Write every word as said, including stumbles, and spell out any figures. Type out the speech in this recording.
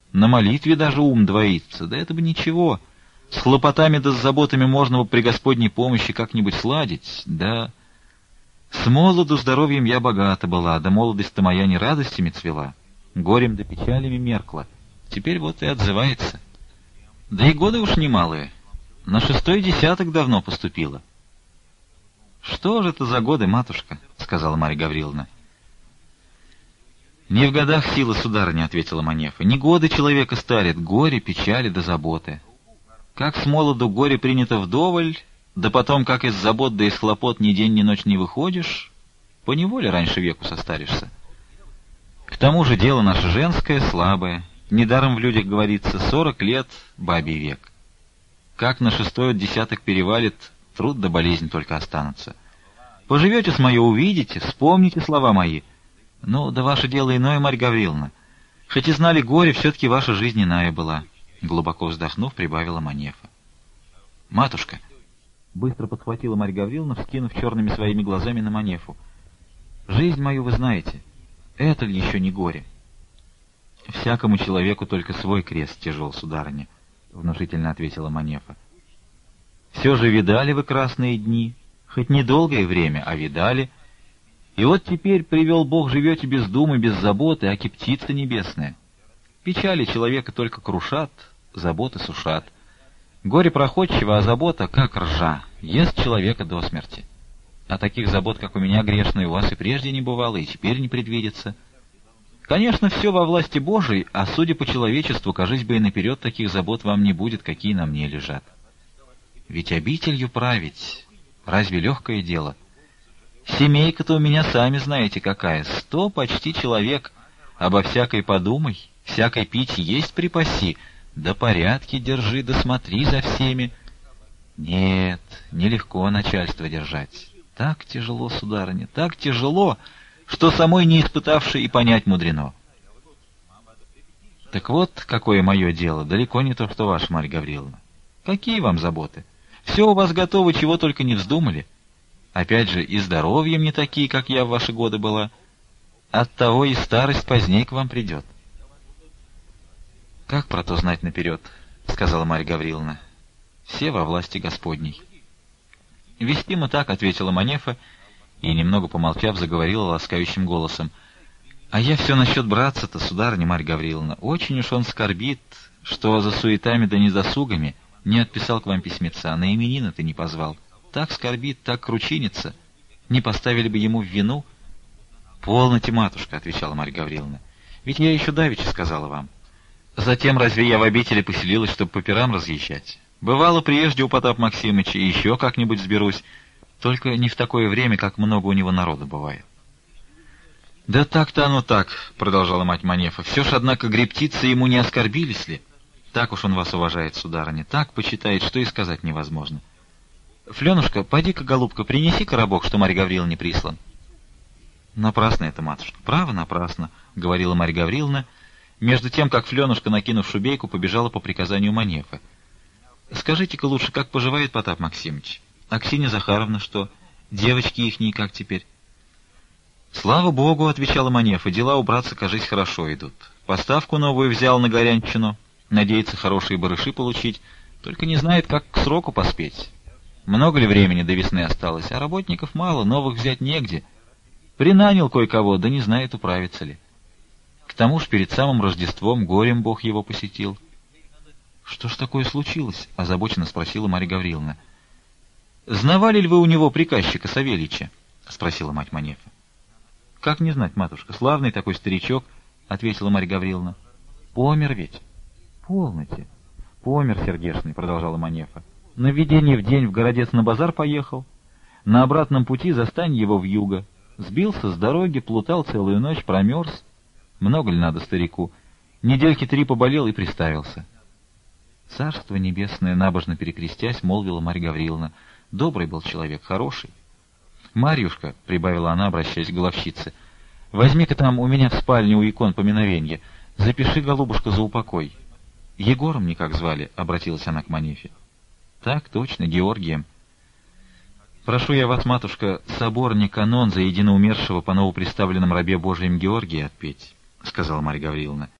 На молитве даже ум двоится, да это бы ничего. С хлопотами да с заботами можно бы при Господней помощи как-нибудь сладить, да... С молоду здоровьем я богата была, да молодость-то моя не радостями цвела, горем да печалями меркла. Теперь вот и отзывается. Да и годы уж немалые. На шестой десяток давно поступила. — Что же это за годы, матушка? — сказала Марья Гавриловна. — Не в годах сила, сударыня, — ответила Манефа. — Не годы человека старит, горе, печали да заботы. Как с молоду горе принято вдоволь, да потом, как из забот да из хлопот ни день ни ночь не выходишь, поневоле раньше веку состаришься. К тому же дело наше женское, слабое. Недаром в людях говорится сорок лет — бабий век. Как на шестой десяток перевалит, труд да болезнь только останутся. Поживете с мое, увидите, вспомните слова мои. Ну, да ваше дело иное, Марья Гавриловна. Хоть и знали горе, все-таки ваша жизнь иная была. Глубоко вздохнув, прибавила Манефа. — Матушка! — быстро подхватила Марья Гавриловна, вскинув черными своими глазами на Манефу. — Жизнь мою вы знаете. Это ли еще не горе? — Всякому человеку только свой крест тяжел, сударыня, — внушительно ответила Манефа. — Все же видали вы красные дни, хоть недолгое время, а видали. И вот теперь привел Бог, живете без думы, без заботы, аки птица небесная. Печали человека только крушат, заботы сушат. Горе проходчиво, а забота, как ржа, ест человека до смерти. А таких забот, как у меня, грешной, у вас и прежде не бывало, и теперь не предвидится. Конечно, все во власти Божией, а судя по человечеству, кажись бы, и наперед таких забот вам не будет, какие на мне лежат. Ведь обителью править, разве легкое дело? Семейка-то у меня, сами знаете, какая, сто почти человек. Обо всякой подумай, всякой пить есть припаси, да порядки держи, да смотри за всеми. Нет, нелегко начальство держать. Так тяжело, сударыня, так тяжело, что самой не испытавшей и понять мудрено. Так вот, какое мое дело, далеко не то, что ваше, Марья Гавриловна. Какие вам заботы? Все у вас готово, чего только не вздумали. Опять же, и здоровьем не такие, как я в ваши годы была. Оттого и старость поздней к вам придет. — Как про то знать наперед? — сказала Марья Гавриловна. — Все во власти Господней. — Вестимо так, — ответила Манефа, и, немного помолчав, заговорила ласкающим голосом. — А я все насчет братца-то, сударыня Марья Гавриловна. Очень уж он скорбит, что за суетами да недосугами не отписал к вам письмеца, на именины-то не позвал. Так скорбит, так кручинится. Не поставили бы ему в вину? — Полноте, матушка, — отвечала Марья Гавриловна. — Ведь я еще давеча сказала вам. Затем разве я в обители поселилась, чтобы по пирам разъезжать? Бывало, прежде у Потапа Максимыча, и еще как-нибудь сберусь. Только не в такое время, как много у него народа бывает. — Да так-то оно так, — продолжала мать Манефа. — Все ж, однако, грептицы ему не оскорбились ли? Так уж он вас уважает, сударыня, так почитает, что и сказать невозможно. Фленушка, поди-ка, голубка, принеси коробок, что Марья Гавриловна прислан. — Напрасно это, матушка, право напрасно, — говорила Марья Гавриловна, между тем, как Фленушка, накинув шубейку, побежала по приказанию Манефы. — Скажите-ка лучше, как поживает Потап Максимыч? Аксинья Захаровна что? Девочки ихние как теперь? — Слава Богу, — отвечала Манефа, — дела у братца, кажись, хорошо идут. Поставку новую взял на Горянщину, надеется хорошие барыши получить, только не знает, как к сроку поспеть. Много ли времени до весны осталось, а работников мало, новых взять негде. Принанял кое-кого, да не знает, управится ли. К тому ж перед самым Рождеством горем Бог его посетил. — Что ж такое случилось? — озабоченно спросила Марья Гавриловна. — Знавали ли вы у него приказчика Савельича? — спросила мать Манефа. — Как не знать, матушка, славный такой старичок, — ответила Марья Гавриловна. — Помер ведь? — Полноте. — Помер, сердечный, — продолжала Манефа. На введение в день в городец на базар поехал. На обратном пути застань его вьюга. Сбился с дороги, плутал целую ночь, промерз. Много ли надо старику? Недельки три поболел и приставился. Царство небесное, набожно перекрестясь, молвила Марья Гавриловна. Добрый был человек, хороший. Марьюшка, — прибавила она, обращаясь к головщице, — возьми-ка там у меня в спальне у икон поминовенья. Запиши, голубушка, за упокой. Егором никак звали, — обратилась она к Манефе. — Так точно, Георгием. — Прошу я вас, матушка, соборный канон за единоумершего по новоприставленном рабе Божием Георгия отпеть, — сказала Марья Гавриловна.